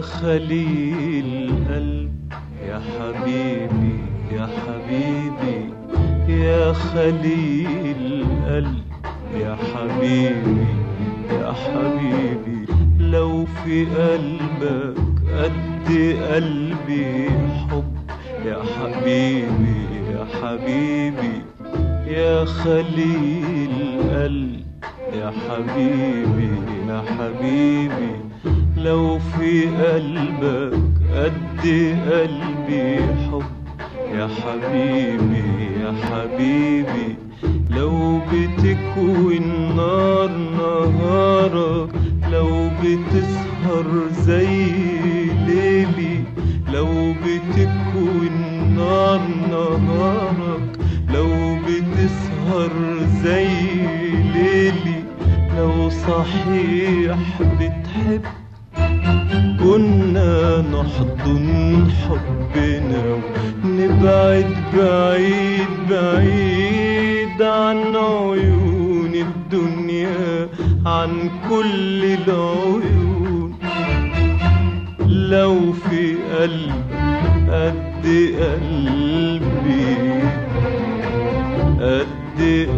خليل قلب يا حبيبي يا حبيبي يا خليل قلب يا حبيبي يا حبيبي لو في قلبك قد قلبي حب يا حبيبي يا حبيبي يا خليل قلب يا حبيبي يا حبيبي لو في قلبك قد قلبي حب يا حبيبي يا حبيبي لو بتكوي النار نهارك لو بتسهر زي ليلي لو بتكوي النار نهارك لو بتسهر زي ليلي لو صحيح بتحب كنا نحضن حبنا ونبعد بعيد بعيد عن عيون الدنيا عن كل العيون لو في قلبك قد قلبي قد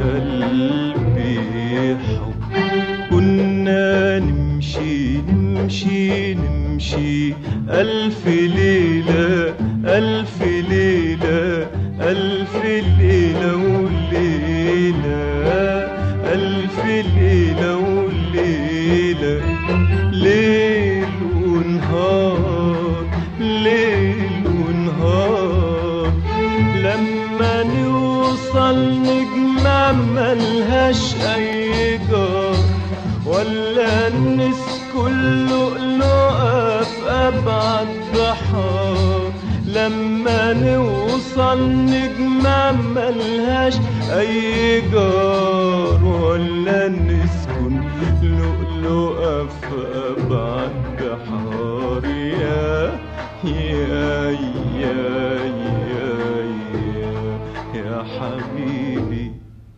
قلبي حب كنا نمشي نمشي نمشي ألف ليلة ألف ليلة ألف ليلة وليلة ألف ليلة وليلة ليل ونهار ليل ونهار لما نوصل نجمة ملهاش أي جار ولا نسكن لؤلؤة في أبعد بحار لما نوصل نجمة ملهاش أي جار ولا نسكن لؤلؤة في أبعد بحار يا يا يا يا يا حبيبي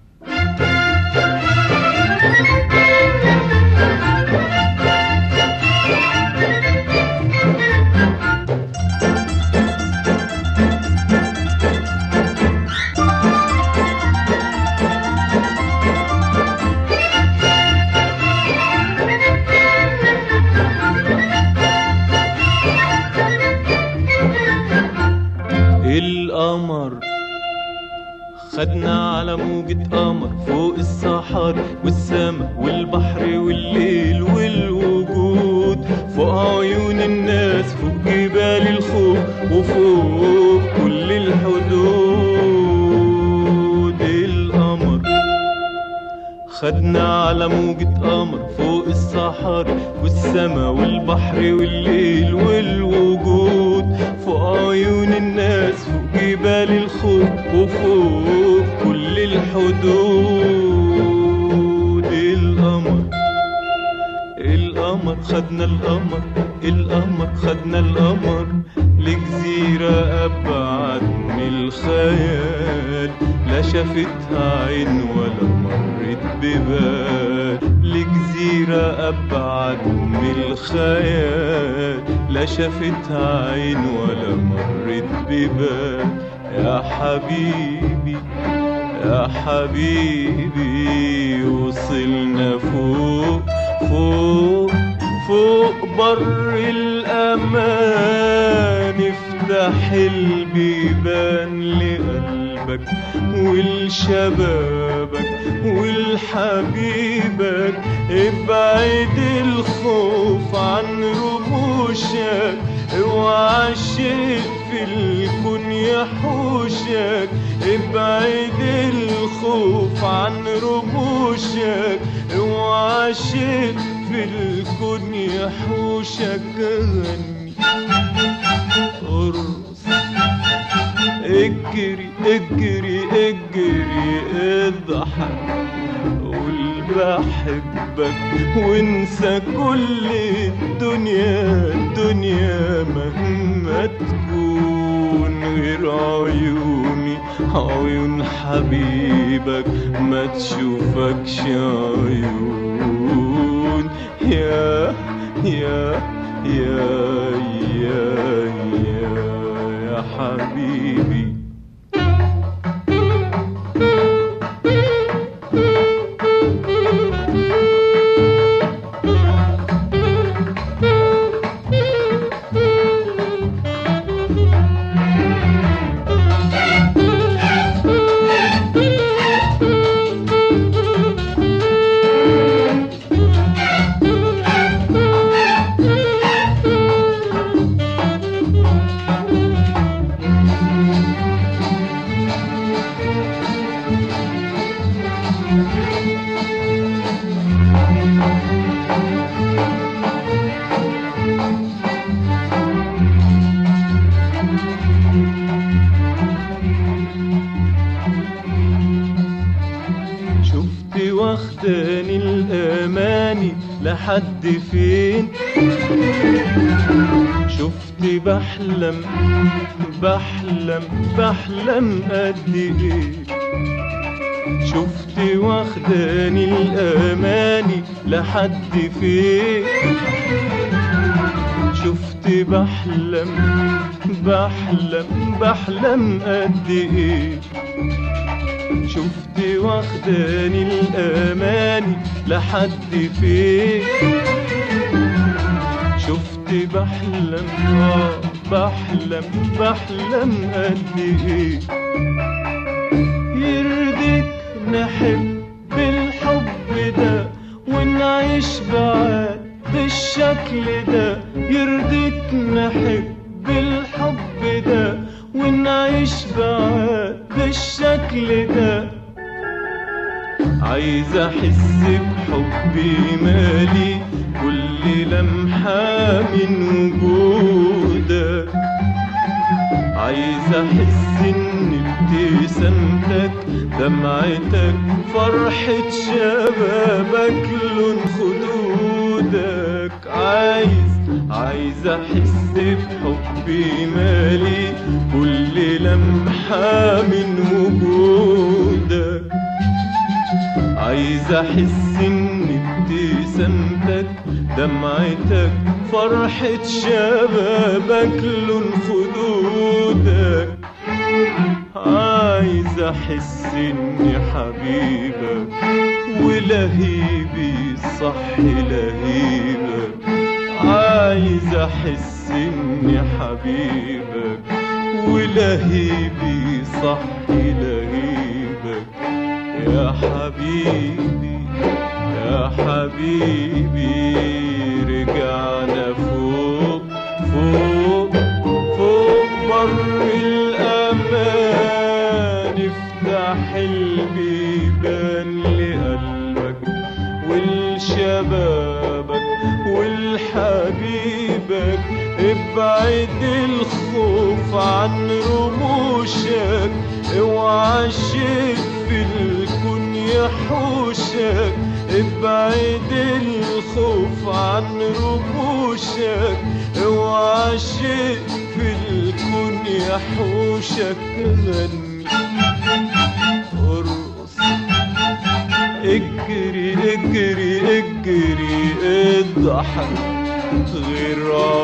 القمر خدنا على موجة قمر فوق الصحاري والسما والبحر والليل والوجود فوق عيون الناس فوق جبال الخوف وفوق كل الحدود القمر خدنا على موجة قمر فوق الصحاري والسما والبحر والليل والوجود فوق عيون الناس فوق جبال الخوف وفوق كل الحدود القمر خدنا القمر القمر خدنا القمر لجزيرة أبعد من الخيال لا شافتها عين ولا مرت ببال لجزيرة أبعد من الخيال لا شافتها عين ولا مرت ببال يا حبيبي يا حبيبي وصلنا فوق فوق فوق بر الأمان افتح البيبان لقلبك ولشبابك ولحبيبك ابعد الخوف عن رموشك اوعى الشيء في الكون يحوشك ابعد الخوف عن رموشك اوعى الشيء في الكون يحوشك غني ارقص اجري اجري اجري اضحك قول بحبك وانسى كل الدنيا مهما تكون غير عيوني عيون حبيبك ما تشوفكش عيون يا يا حبيبي. شفت واخداني الأماني لحد فين، شفت بحلم قد ايه، شفت واخداني الأماني لحد فين، شفت بحلم قد ايه، شفت واخداني الأماني لحد فين، شفت بحلم قد ايه. يرضيك نحب بالحب ده ونعيش بعاد بالشكل ده، يرضيك نحب بالحب ده ونعيش بعاد بالشكل ده. عايز احس بحبي مالي كل لمحة من وجودك، عايز احس ان ابتسامتك دمعتك فرحة شبابك لون خدودك. عايز احس بحبي مالي كل لمحة من وجودك، عايز احس ان ابتسامتك دمعتك فرحة شبابك لون خدودك. عايز احس اني حبيبك ولهيبي صح لهيبك، عايز احس اني حبيبك ولهيبي صح لهيبك. يا حبيبي يا حبيبي رجعنا فوق بر الأمان، افتح البيبان لقلبك ولشبابك ولحبيبك، ابعد الخوف عن رموشك، اوعى الشيء في الكون يحوشك، ابعد الخوف عن رموشك، اوعى الشيء في الكون يحوشك. غني ارقص اجري اجري اجري اضحك، غير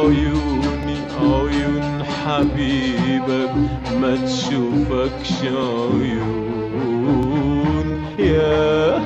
عيون حبيبك ما تشوفكش عيون. يا